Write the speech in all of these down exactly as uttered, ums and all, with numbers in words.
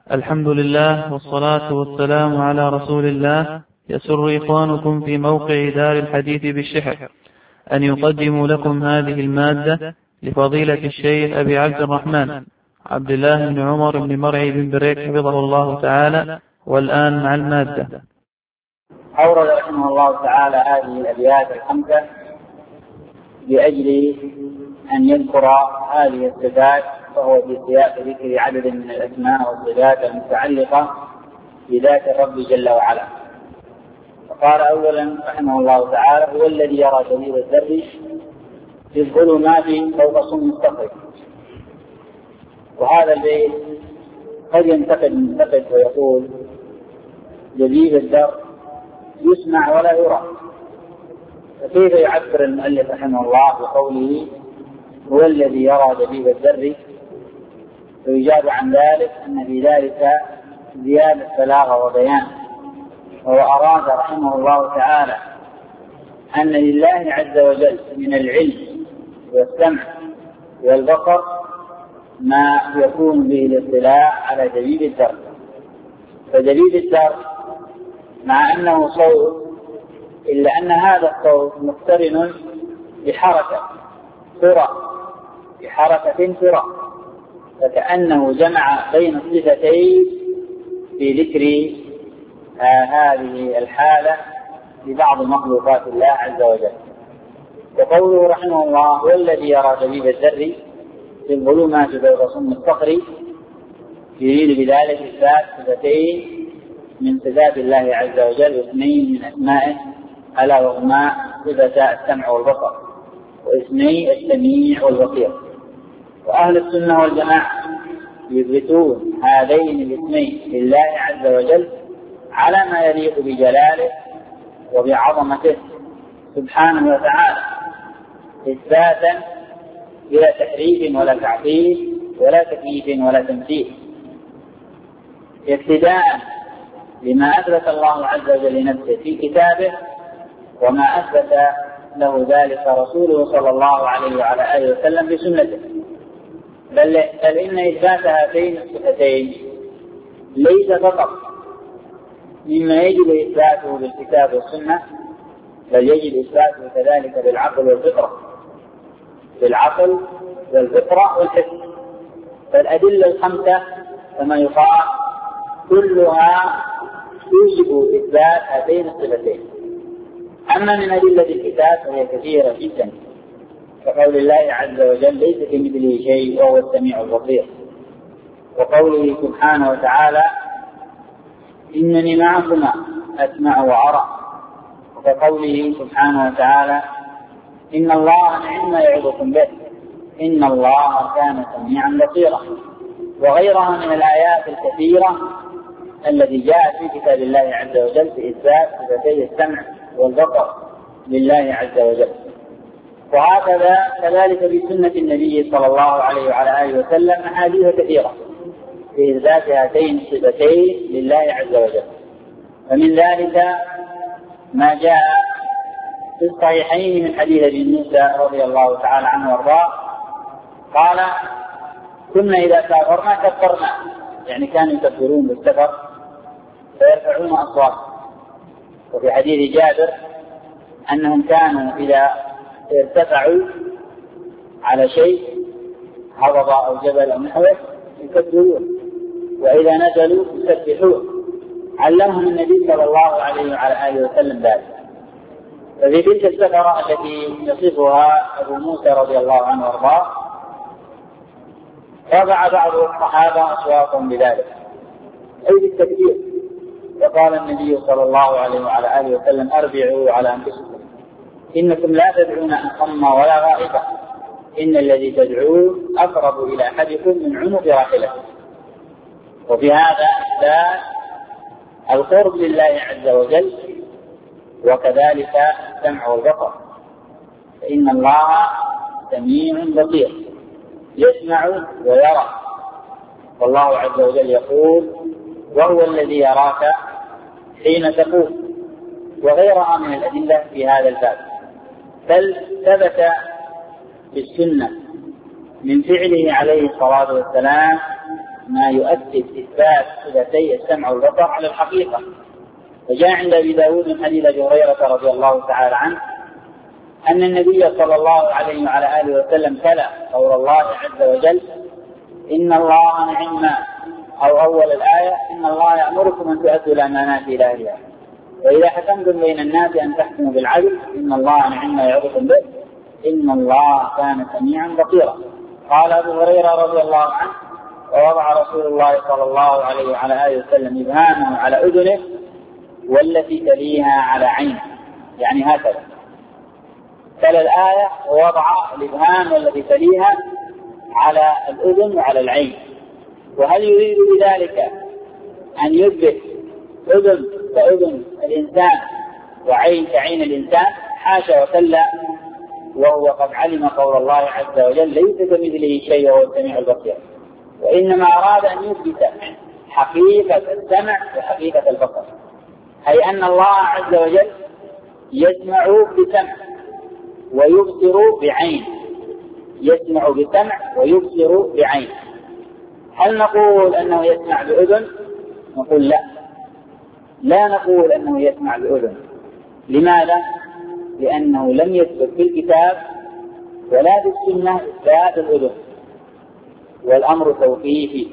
الحمد لله والصلاة والسلام على رسول الله. يسر إخوانكم في موقع دار الحديث بالشحر أن يقدموا لكم هذه المادة لفضيلة الشيخ أبي عبد الرحمن عبد الله بن عمر بن مرعي بن بريك حفظه الله تعالى. والآن مع المادة. أورد رحمه الله تعالى هذه الأبيات الخمسة لأجل أن يذكر هذه الصفات، وهو في سياق ذكر عدد من الأسماء والصفات المتعلقة بذات الرب جل وعلا. فقال أولا رحمه الله تعالى: هو الذي يرى دليل الذر في الظلمات فوق صم الصخر. وهذا البيت قد ينتقد منتقد ويقول: دليل الذر يسمع ولا يرى، فكيف يعبر المؤلف رحمه الله بقوله هو الذي يرى دليل الذر؟ فيجاب عن ذلك أن في ذلك زيادة بلاغة وبيان. وهو أراد رحمه الله تعالى أن لله عز وجل من العلم والسمع والبصر ما يكون به الاطلاع على دليل الذر. فدليل الذر مع أنه صوت، إلا أن هذا الصوت مقترن بحركة سرعة بحركة سرعة، فكأنه جمع بين الصفتين في ذكر آه هذه الحالة لبعض مخلوقات الله عز وجل. وقوله رحمه الله هو الذي يرى دليل الذر في الظلمات فوق صم الصخر، يريد بذلك إثبات صفتين من صفات الله عز وجل واثنين من أسمائه، ألا وهما صفتا السمع والبصر واثنين السميع والبصير. وأهل السنة والجماعة يثبتون هذين الاثنين لله عز وجل على ما يليق بجلاله وبعظمته سبحانه وتعالى، إثباتا بلا تحريف ولا تعطيل ولا تكييف ولا تمثيل، اقتداء لما أثبت الله عز وجل لنفسه في كتابه وما أثبت له ذلك رسوله صلى الله عليه وعلى آله وسلم في سنته. بل, بل إن إثبات هاتين الصفتين ليس فقط مما يجب إثباته بالكتاب والسنة، بل يجب إثباته كذلك بالعقل والفطرة بالعقل والفطرة والحس. فالأدلة الخمسة كما يقال كلها توجب إثبات هاتين الصفتين. أما من أدلة الكتاب فهي كثيرة جدا، كقول الله عز وجل ليس كمثله شيء وهو السميع البصير، وقوله سبحانه وتعالى إنني معكما أسمع وأرى، وقوله سبحانه وتعالى إن الله نعم ما يعظكم به إن الله كان سميعا بصيرا، وغيرها من الآيات الكثيرة التي جاءت في كتاب الله عز وجل في إثبات صفتي السمع والبصر لله عز وجل. وهكذا كذلك في سنة النبي صلى الله عليه وعلى آله وسلم أحاديث كثيرة في إثبات هاتين الصفتين لله عز وجل. ومن ذلك ما جاء في الصحيحين من حديث ابن موسى رضي الله تعالى عنه وارضاه قال كنا إذا سافرنا كبرنا، يعني كانوا يكبرون بالسفر فيرفعون أصواتهم. وفي حديث جابر أنهم كانوا إذا ارتفعوا على شيء هضبة أو جبل أو نحوه يكبرون، وإذا نزلوا يسبحون. علمهم النبي صلى الله عليه وعلى آله وسلم ذلك. ففي تلك السفرة التي يصفها أبو موسى رضي الله عنه وارضاه رفع بعض الصحابة أصواتهم بذلك أي بالتكبير، وقال النبي صلى الله عليه وعلى آله وسلم أربعوا على أنفسكم إنكم لا تدعون أصم ولا غائبا، إن الذي تدعون أقرب إلى أحدكم من عنق راحلته. وفي هذا إثبات القرب لله عز وجل، وكذلك السمع والبصر، فإن الله سميع بصير يسمع ويرى. والله عز وجل يقول وهو الذي يراك حين تقوم، وغيرها من الأدلة في هذا الباب. بل ثبت في السنة من فعله عليه الصلاة والسلام ما يؤكد إثبات صفتي السمع والبصر على الحقيقة. وجاء عند أبي داود من حديث أبي هريرة رضي الله تعالى عنه أن النبي صلى الله عليه وعلى آله وسلم تلا قول الله عز وجل: إن الله نعم، أو أول الآية: إن الله يأمركم أن تؤدوا الأمانات إلى أهلها وإذا حكمتم بين الناس أن تحكموا بالعدل إن الله نعم يعظكم به إن الله كان سميعا بصيرا. قال أبو هريرة رضي الله عنه: ووضع رسول الله صلى الله عليه وعلى آله وسلم إبهامه على أذنه والتي تليها على عينه، يعني هكذا تلا الآية ووضع الإبهام والتي تليها على الأذن وعلى العين. وهل يريد بذلك أن يثبت أذن كأذن الإنسان وعين كعين الإنسان؟ حاشا وكلا، وهو قد علم قول الله عز وجل: ليس كمثله شيء وهو السميع البصير. وإنما أراد أن يثبت حقيقة السمع وحقيقة البصر، أي أن الله عز وجل يسمع بسمع ويبصر بعين، يسمع بسمع ويبصر بعين. هل نقول أنه يسمع بأذن؟ نقول لا، لا نقول أنه يسمع بأذن. لماذا؟ لأنه لم يثبت في الكتاب ولا في السنة إثبات الأذن، والأمر توقيفي.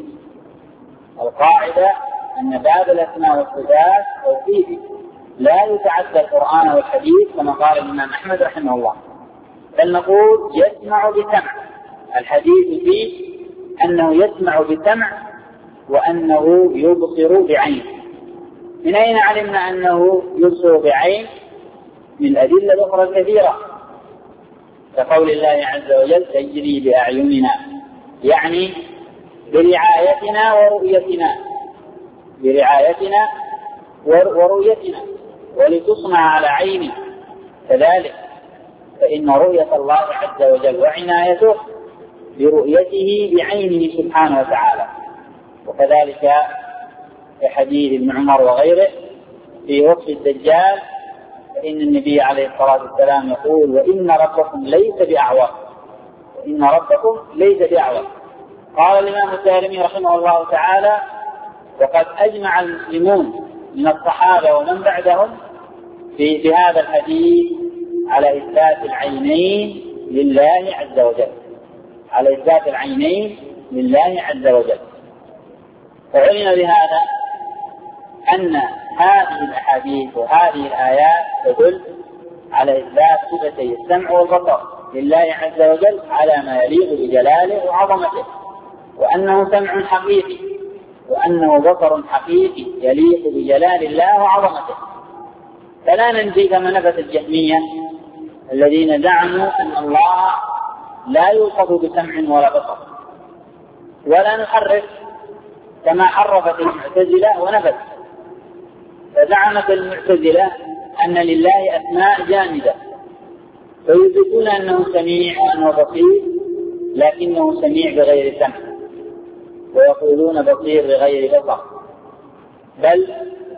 القاعدة أن باب الأسماء والصفات توقيفي لا يتعدى القرآن والحديث كما قال الإمام أحمد رحمه الله، بل نقول يسمع بسمع. الحديث فيه أنه يسمع بسمع وأنه يبصر بعين. من أين علمنا أنه يبصر بعين؟ من الأدلة الأخرى الكثيرة، كقول الله عز وجل: تجري بأعيننا، يعني برعايتنا ورؤيتنا، برعايتنا ورؤيتنا، ولتصنع على عيني. كذلك فإن رؤية الله عز وجل وعنايته برؤيته بعينه سبحانه وتعالى. وكذلك في حديث ابن عمر وغيره في وصف الدجال، فإن النبي عليه الصلاة والسلام يقول: وإن ربكم ليس بأعور، وإن ربكم ليس بأعور. قال الإمام الدارمي رحمه الله تعالى: وقد أجمع المسلمون من الصحابة ومن بعدهم في, في هذا الحديث على إثبات العينين لله عز وجل، على إثبات العينين لله عز وجل. فعلم بهذا أن هذه الأحاديث وهذه الآيات تدل على إثبات صفتي السمع والبصر لله عز وجل على ما يليق بجلاله وعظمته، وأنه سمع حقيقي وأنه بصر حقيقي يليق بجلال الله وعظمته. فلا ننفي كما نفت الجهمية الذين زعموا أن الله لا يوصف بسمع ولا بصر، ولا نحرف كما حرفت المعتزلة ونفت. فزعمت المعتزلة أن لله أسماء جامدة فيثبتون أنه سميع وأنه بصير، لكنه سميع بغير سمع، ويقولون بصير بغير بصر، بل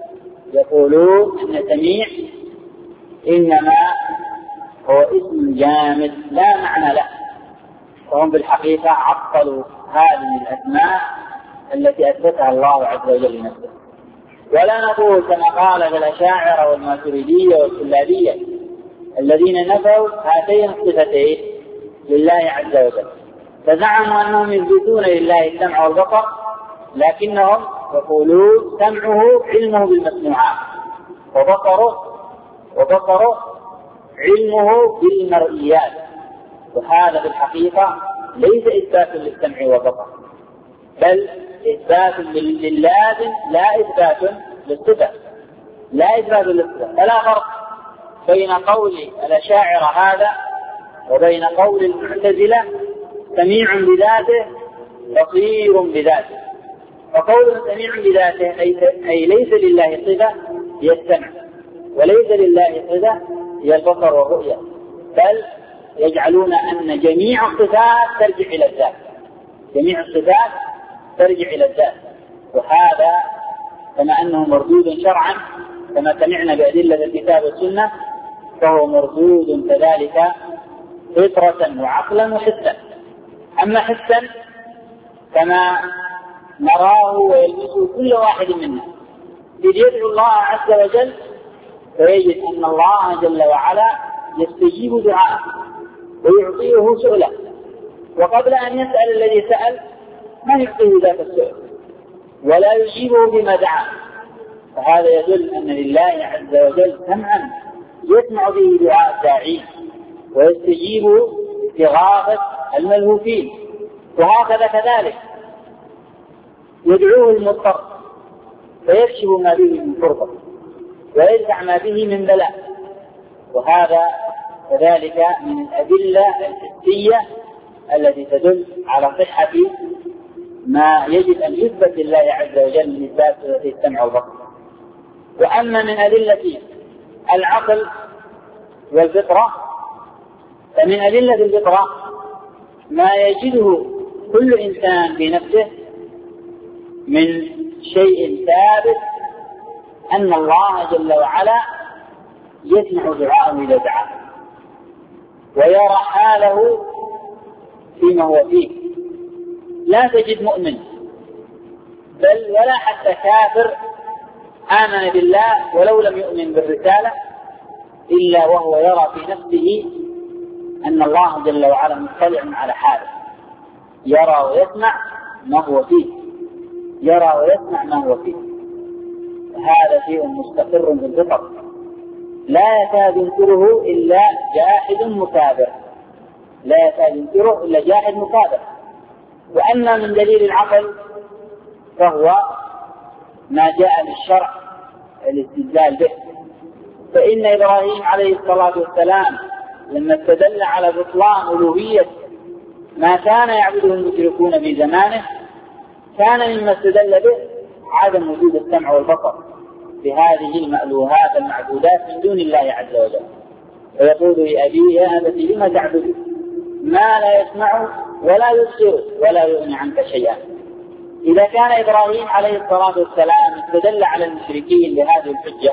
يقولون أن سميع إنما هو اسم جامد لا معنى له. فهم بالحقيقة عطلوا هذه الأسماء التي أثبتها الله عز وجل لنفسه. ولا نقول كما قال الأشاعرة والماتريدية والكلابية الذين نفوا هاتين الصفتين لله عز وجل، فزعموا أنهم يثبتون لله السمع والبصر، لكنهم يقولون سمعه علمه بالمسموعات، وبصره وبصره علمه بالمرئيات. وهذا بالحقيقة ليس إثبات للسمع والبصر، بل إثبات للازم لا إثبات للصفة، لا إثبات للصفة. فلا فرق بين قول الأشاعرة هذا وبين قول المعتزلة سميع بذاته بصير بذاته. فقول سميع بذاته أي ليس لله صفة هي السمع، وليس لله صفة هي البصر والرؤية، بل يجعلون أن جميع الصفات ترجع إلى الذات، جميع الصفات ترجع إلى الذات. وهذا كما أنه مردود شرعا كما سمعنا بأدلة الكتاب والسنة، فهو مردود كذلك فطرة وعقلا وحسا. أما حسا كما نراه ويلمسه كل واحد منا، إذ يدعو الله عز وجل فيجد أن الله جل وعلا يستجيب دعاءه ويعطيه سؤله، وقبل أن يسأل الذي سأل ما يعطيه ذاك السؤال ولا يجيبه بما دعا. فهذا يدل أن لله عز وجل سمعا يسمع به دعاء الداعين ويستجيب استغاثة الملهوفين، وهكذا كذلك يدعوه المضطر فيكشف ما به من كربة ويدفع ما به من بلاء. وهذا كذلك من الأدلة الحسية التي تدل على صحة ما يجب أن يثبت لله عز وجل من إثبات السمع والبصر. وأما من أدلة العقل والفطرة فمن أدلة الفطرة ما يجده كل إنسان في نفسه من شيء ثابت، أن الله جل وعلا يسمع دعاءه إذا دعاه ويرى حاله فيما هو فيه. لا تجد مؤمن بل ولا حتى كافر آمن بالله ولو لم يؤمن بالرسالة إلا وهو يرى في نفسه أن الله جل وعلا مطلع على حاله، يرى ويسمع ما هو فيه، يرى ويسمع ما هو فيه. هذا شيء مستقر في الفطر لا يكاد ينكره إلا جاحد مكابر، لا يكاد ينكره إلا جاحد مكابر. وأما من دليل العقل فهو ما جاء بالشرع الاستدلال به. فإن إبراهيم عليه الصلاة والسلام لما استدل على بطلان ألوهية ما كان يعبده المشركون في زمانه كان مما استدل به عدم وجود السمع والبصر بهذه المألوهات المعبودات من دون الله عز وجل. فيقول لأبيه يا أبت لم تعبد ما لا يسمع ولا يبصر ولا يغني عنك شيئا. إذا كان إبراهيم عليه الصلاة والسلام استدل على المشركين بهذه الحجة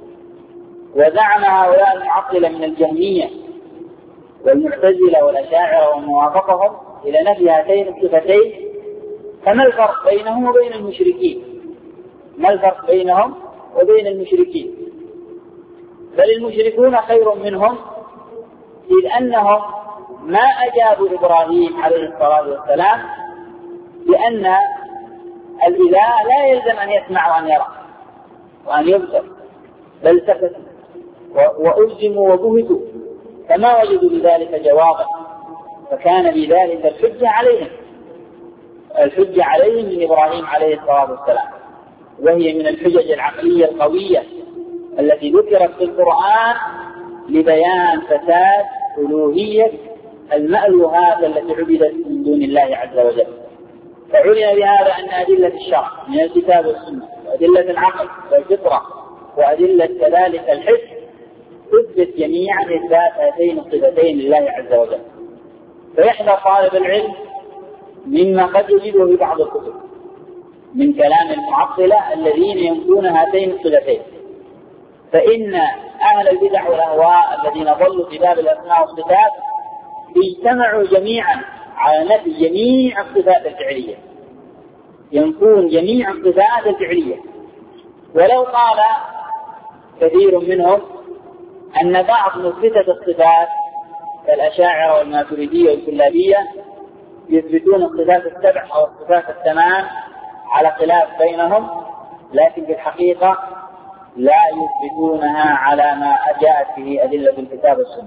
وزعم هؤلاء المعطلة من الجهمية والمعتزلة والأشاعرة وموافقهم إلى نفي هاتين الصفتين، فما الفرق بينهم وبين المشركين؟ ما الفرق بينهم وبين المشركين؟ بل المشركون خير منهم، إذ أنهم ما أجابوا إبراهيم عليه الصلاة والسلام بأن الإله لا يلزم أن يسمع وأن يرى وأن يبصر، بل سكتوا وألزموا وبهتوا فما وجدوا بذلك جوابا، فكان بذلك الحجة عليهم الحجة عليهم من إبراهيم عليه الصلاة والسلام، وهي من الحجج العقلية القوية التي ذكرت في القرآن لبيان فساد ألوهية المألوهات التي عبدت من دون الله عز وجل. فعلم بهذا أن أدلة الشرع من الكتاب والسنة وأدلة العقل والفطرة وأدلة كذلك الحس تثبت جميعا إثبات هاتين الصفتين لله عز وجل. فيحذر طالب العلم مما قد يجده في بعض الكتب من كلام المعطلة الذين ينكرون هاتين الصفتين، فإن أهل البدع والأهواء الذين ضلوا في باب الأسماء والصفات اجتمعوا جميعا على نفي جميع الصفات الفعلية، ينكرون جميع الصفات الفعلية. ولو قال كثير منهم أن بعض مثبتة الصفات كالأشاعرة والماتريدية والكلابية يثبتون الصفات السبع أو الصفات الثمان على خلاف بينهم، لكن في الحقيقة لا يثبتونها على ما جاءت به أدلة الكتاب والسنة،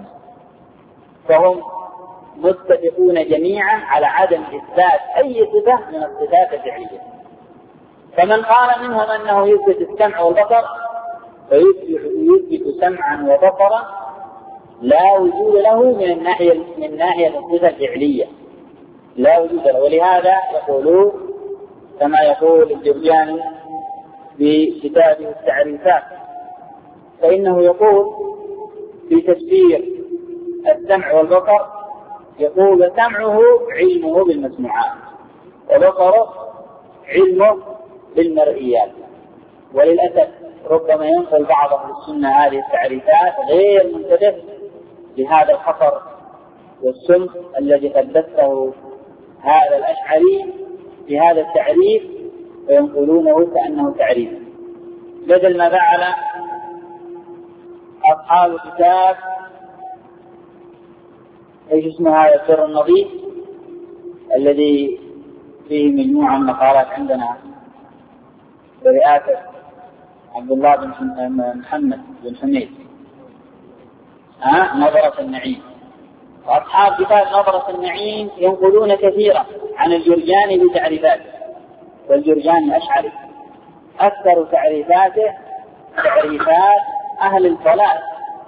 فهم متفقون جميعا على عدم إثبات أي صفة من الصفات الفعلية. فمن قال منهم أنه يثبت السمع والبصر فيثبت سمعا وبصرا لا وجود له من الناحية من ناحية الصفة الفعلية، لا وجود له. ولهذا يقولون كما يقول الجرجاني بكتابه التعريفات، فإنه يقول في تفسير السمع والبصر يقول سمعه علمه بالمسموعات وبصره علمه بالمرئيات. وللأسف ربما ينقل بعض أهل السنة هذه التعريفات غير منتبه لهذا الخطر والسم الذي قد بثه هذا الأشعري في هذا التعريف وينقلونه كأنه تعريف، بدل ما فعل أصحاب الكتاب ايش اسمه هذا السر النظيف الذي فيه مجموعة من مقالات عندنا برئاسة عبد الله بن محمد بن حميد، ها نظرة النعيم. وأصحاب كتاب نظرة النعيم ينقلون كثيرا عن الجرجاني بتعريفاته، والجرجاني أشعري أكثر تعريفاته تعريفات أهل الضلال،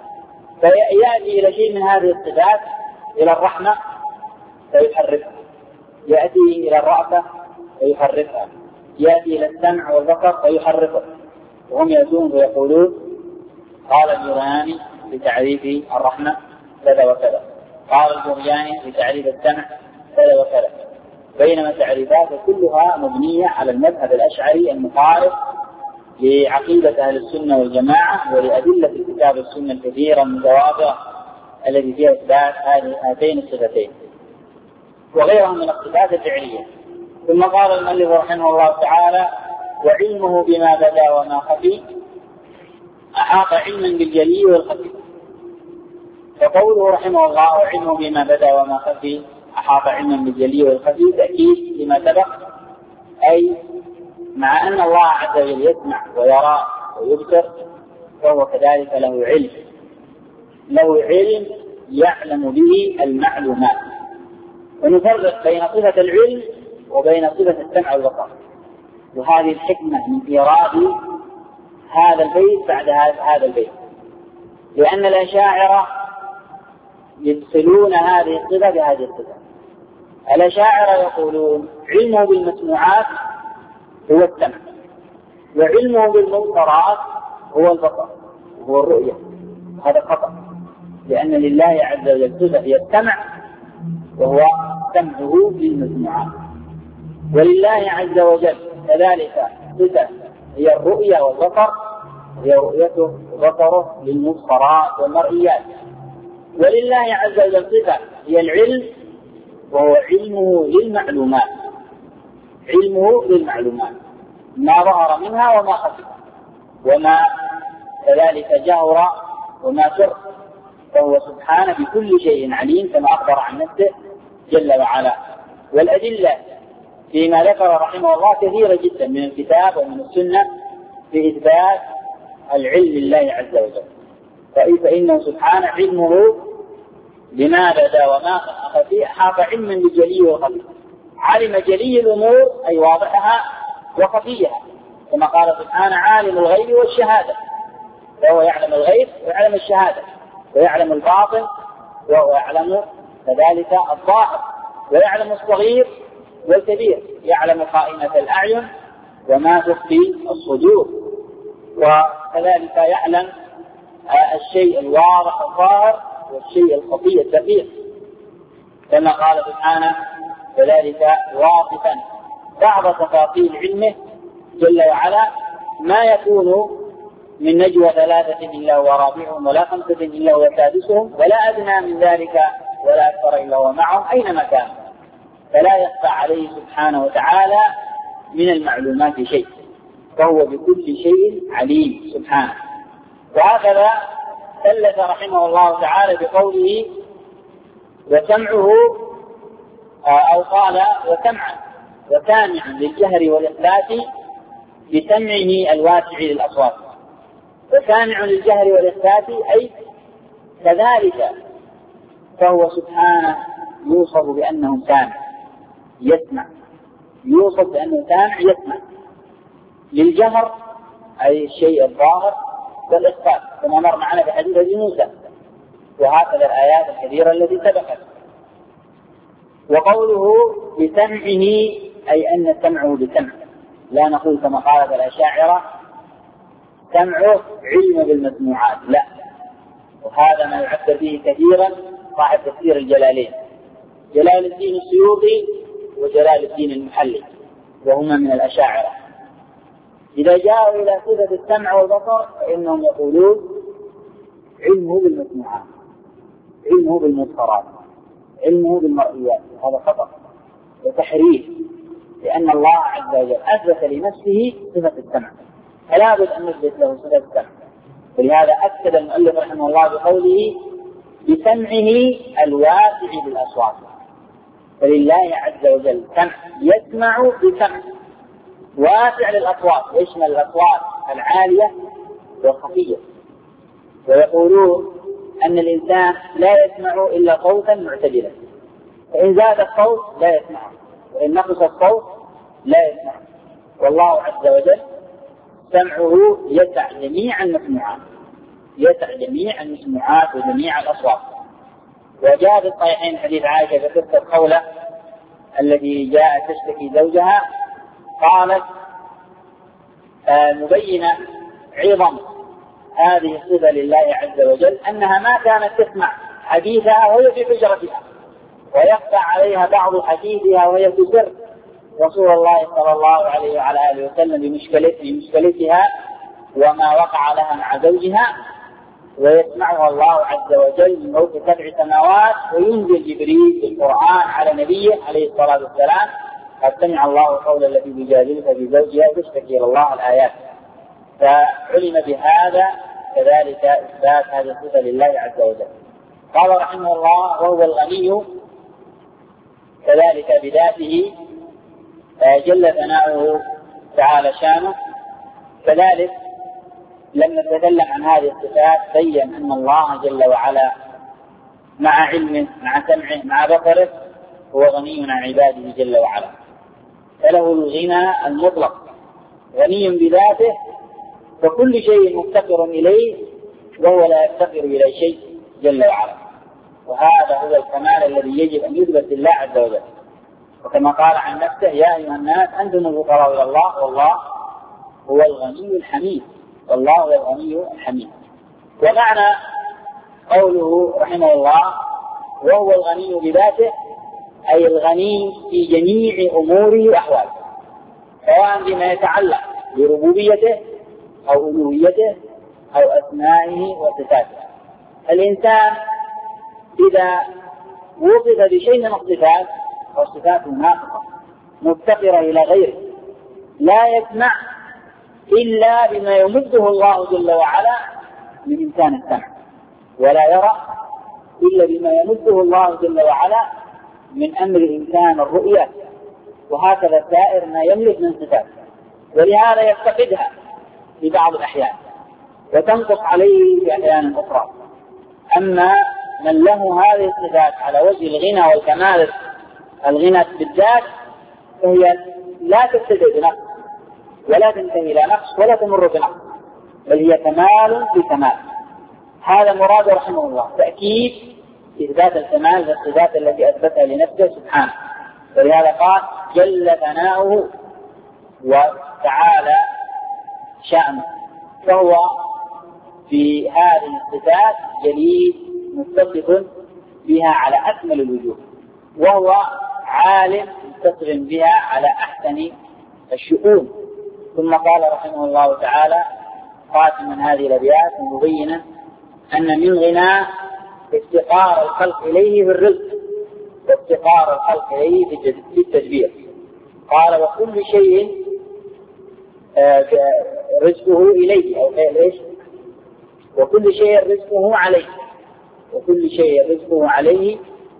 فيأتي إلى شيء من هذه الصفات، إلى الرحمة فيحرفها، يأتي إلى الرأفة فيحرفها، يأتي إلى السمع والبصر فيحرفه، وهم يأتون ويقولون قال الجرجاني بتعريف الرحمة كذا وكذا، قال الجرجاني بتعريف السمع كذا وكذا، بينما تعريفاته كلها مبنية على المذهب الأشعري المخالف لعقيدة أهل السنة والجماعة ولأدلة الكتاب والسنة الكثيرة المتواضعة التي فيها إثبات هاتين الصفتين وغيرها من الصفات الفعلية. ثم قال المؤلف رحمه الله تعالى: وعلمه بما بدا وما خفي أحاط علما بالجلي والخفي. فقوله رحمه الله وعلمه بما بدا وما خفي أحاط علما بالجلي والخفي تأكيد لما سبق، أي مع أن الله عز وجل يسمع ويرى ويبصر فهو كذلك له علم، له علم يعلم به المعلومات. ونفرق بين صفة العلم وبين صفة السمع والبصر، وهذه الحكمة من إيراد هذا البيت بعد هذا البيت، لأن الأشاعرة يدخلون هذه الصفة بهذه الصفة. الأشاعرة يقولون علمه بالمسموعات هو السمع، وعلمه بالمبصرات هو البصر وهو الرؤية. هذا خطأ، لأن لله عز وجل صفة هي السمع وهو سمعه للمسموعات، ولله عز وجل كذلك صفة هي الرؤية والبصر، هي رؤيته وبصره للمبصرات والمرئيات. ولله عز وجل صفة هي العلم وهو علمه للمعلومات، علمه للمعلومات ما ظهر منها وما خفي وما كذلك جهر وما سر، فهو سبحانه بكل شيء عليم كما أخبر عن نفسه جل وعلا. والأدلة فيما ذكر رحمه الله كثيرة جدا من الكتاب ومن السنة في إثبات العلم لله عز وجل، فإنه سبحانه علمه بما بدا وما خفي أحاط علما بجلي وخفي، علم جلي الأمور أي واضحها وخفيها، كما قال سبحانه عالم الغيب والشهادة، فهو يعلم الغيب ويعلم الشهادة ويعلم الباطن ويعلم كذلك الظاهر ويعلم الصغير والكبير، يعلم خائنة الأعين وما تخفي الصدور، وكذلك يعلم الشيء الواضح الظاهر والشيء الخفي الدقيق، كما قال سبحانه كذلك واصفا بعض تفاصيل علمه جل وعلا: ما يكون من نجوى ثلاثة إلا هو رابعهم ولا خمسة إلا هو سادسهم ولا أدنى من ذلك ولا أكثر إلا هو معهم أينما كان. فلا يخفى عليه سبحانه وتعالى من المعلومات شيء، فهو بكل شيء عليم سبحانه. وهكذا ثلث رحمه الله تعالى بقوله وسمعه، أو قال وسمعا وسامعا للجهر والإخلاص بسمعه الواسع للأصوات. وسامع للجهر والإخلاص أي كذلك فهو سبحانه يوصف بأنه سامع يسمع، يوصف بأنه سامع يسمع للجهر أي الشيء الظاهر والإخفاء كما مر معنا في حديث أبي موسى، وهكذا الآيات الكثيرة التي سبقت. وقوله بسمعه أي أن سمعه بسمع، لا نقول كما قالت الأشاعرة سمعه علم بالمسموعات، لا، وهذا ما يعبر به كثيرا صاحب تفسير الجلالين جلال الدين السيوطي وجلال الدين المحلي، وهما من الأشاعرة. إذا جاءوا إلى صفة السمع والبصر فإنهم يقولون علمه بالمسموعات، علمه بالمبصرات، علمه بالمرئيات. هذا خطأ وتحريف، لأن الله عز وجل أثبت لنفسه صفة السمع، فلا بد أن نثبت له صفة السمع. ولهذا أكد المؤلف رحمه الله بقوله بسمعه الواسع بالأصوات. فلله عز وجل سمع يسمع بسمع واسع للأصوات، يشمل الأصوات العالية والخفية. ويقولون أن الإنسان لا يسمع إلا صوتا معتدلا، فإن زاد الصوت لا يسمعه، وإن نقص الصوت لا يسمعه. والله عز وجل سمعه يسع جميع المسموعات، يسع جميع المسموعات وجميع الأصوات. وجاء في الصحيحين حديث عائشة في قصة خولة التي جاءت تشتكي زوجها، قالت آه مبينة عظم هذه الصفة لله عز وجل أنها ما كانت تسمع حديثها وهي في حجرتها، ويخفى عليها بعض حديثها وهي في سر رسول الله صلى الله عليه وعلى آله وسلم بمشكلتها وما وقع لها مع زوجها، ويسمعها الله عز وجل من فوق سبع سماوات، وينزل جبريل بالقرآن على نبيه عليه الصلاة والسلام قد سمع الله قول التي تجادلك في زوجها وتشتكي إلى الله الآيات. فعلم بهذا كذلك إثبات هذه الصفة لله عز وجل. قال رحمه الله وهو الغني كذلك بذاته جل ثناؤه تعالى شانه. كذلك لما نتكلم عن هذه الصفات بين أن الله جل وعلا مع علمه مع سمعه مع بصره هو غني عن عباده جل وعلا، فله الغنى المطلق، غني بذاته، فكل شيء مفتقر إليه وهو لا يفتقر إلى شيء جل وعلا. وهذا هو الكمال الذي يجب أن يثبت لله عز وجل. وكما قال عن نفسه يا أيها الناس أنتم الفقراء إلى الله والله هو الغني الحميد، والله هو الغني الحميد. ومعنى قوله رحمه الله وهو الغني بذاته أي الغني في جميع أموره وأحواله، سواء بما يتعلق بربوبيته أو ألوهيته أو أسمائه وصفاته. الإنسان إذا وصف بشيء من الصفات فالصفات ناقصة مفتقرة إلى غيره، لا يسمع إلا بما يمده الله جل وعلا من إمكان السمع، ولا يرى إلا بما يمده الله جل وعلا من أمر إمكان الرؤية، وهكذا سائر ما يملك من صفات. ولهذا يفتقدها في بعض الأحيان وتنقص عليه في أحيان أخرى. أما من له هذه الصفات على وجه الغنى والكمال، الغنى بالذات، فهي لا تبتدئ بنقص ولا تنتهي إلى نقص ولا تمر بنقص، بل هي كمال في كمال. هذا مراد رحمه الله تأكيد إثبات الكمال والصفات التي أثبتها لنفسه سبحانه. ولهذا قال جل ثناؤه وتعالى شأنه، فهو في هذه الصفات جليل متصف بها على أكمل الوجوه، وهو عالم متصف بها على أحسن الشؤون. ثم قال رحمه الله تعالى خاتما هذه الأبيات مبينا أن من غناه افتقار الخلق إليه في الرزق وافتقار الخلق إليه في التدبير. قال وكل شيء رزقه إليه أو إيش وكل شيء رزقه عليه وكل شيء رزقه عليه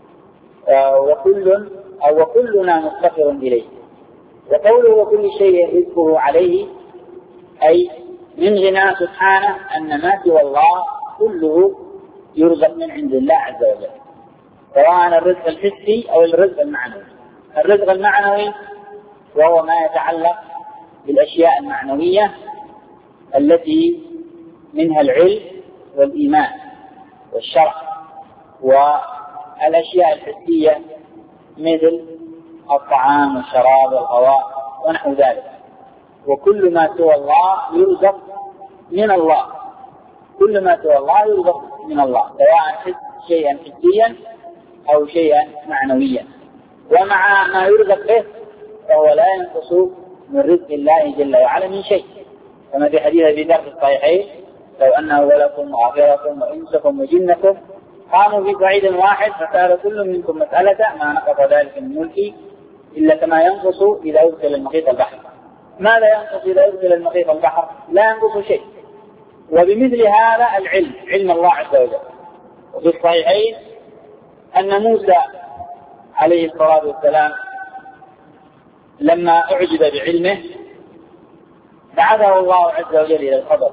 وكل أو وكلنا مفتقر إليه. وقوله وكل شيء رزقه عليه أي من غنى سبحانه أن ما سوى الله كله يرزق من عند الله عز وجل، سواء الرزق الحسي أو الرزق المعنوي. الرزق المعنوي وهو ما يتعلق بالأشياء المعنوية التي منها العلم والإيمان والشرع، والأشياء الحسية مثل الطعام والشراب والهواء ونحو ذلك. وكل ما سوى الله يرزق من الله، كل ما سوى الله يرزق من الله، سواء شيئا حسيا أو شيئا معنويا. ومع ما يرزق به فهو لا ينقص من رزق الله جل وعلا من شيء، كما في حديث أبي ذر في الصحيحين لو أن أولكم وآخركم وإنسكم وجنكم قاموا في صعيد واحد فسأل كل منكم مسألة ما نقض ذلك من ملكي إلا كما ينقص إذا أدخل المحيط البحر. ماذا ينقص إذا أدخل المحيط البحر؟ لا ينقص شيء. وبمثل هذا العلم، علم الله عز وجل. وفي الصحيحين أن موسى عليه الصلاة والسلام لما أعجب بعلمه بعثه الله عز وجل إلى الخضر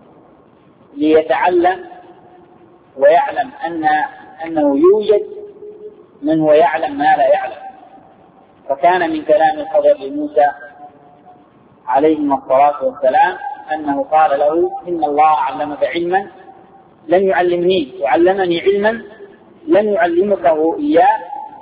ليتعلم ويعلم أن أنه يوجد من هو يعلم ما لا يعلم. فكان من كلام الخضر لموسى عليه الصلاة والسلام أنه قال له: إن الله علمك علما لم يعلمني، وعلمني علما لم يعلمكه إياه،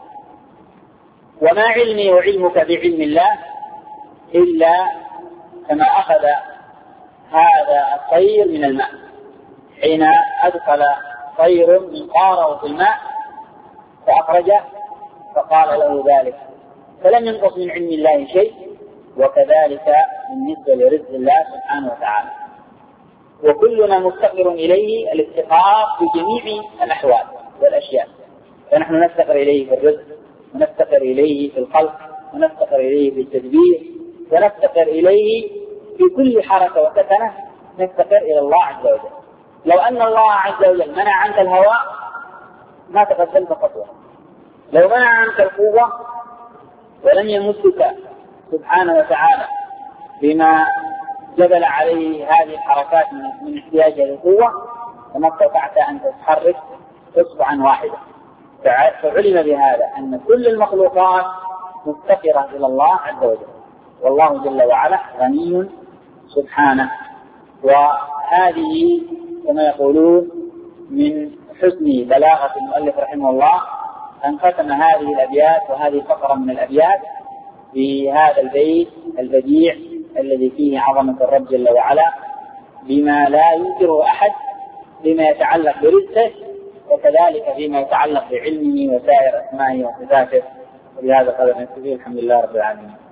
وما علمي وعلمك بعلم الله إلا كما أخذ هذا الطير من الماء حين أدخل طير منقاره في الماء فأخرجه فقال له ذلك، فلم ينقص من علم الله شيء. وكذلك بالنسبة لرزق الله سبحانه وتعالى، وكلنا مفتقر إليه الافتقار في جميع الأحوال والأشياء. فنحن نفتقر إليه في الرزق، ونفتقر إليه في الخلق، ونفتقر إليه في التدبير، ونفتقر إليه في كل حركة وسكنة، نفتقر إلى الله عز وجل. لو أن الله عز وجل منع عنك الهواء ما تقدمت خطوة، لو منع عنك القوة ولم يمسك سبحانه وتعالى بما جبل عليه هذه الحركات من احتياجه للقوة فما استطعت أن تتحرك إصبعا واحدة. فعلم بهذا أن كل المخلوقات مفتقرة إلى الله عز وجل، والله جل وعلا غني سبحانه. وهذه كما يقولون من حسن بلاغة المؤلف رحمه الله أن ختم هذه الأبيات وهذه فقرة من الأبيات بهذا البيت البديع الذي فيه عظمة الرب جل وعلا بما لا ينكره أحد، بما يتعلق برزقه وكذلك فيما يتعلق بعلمه وسائر أسمائه وصفاته. وبهذا قدر نكتفي. الحمد لله رب العالمين.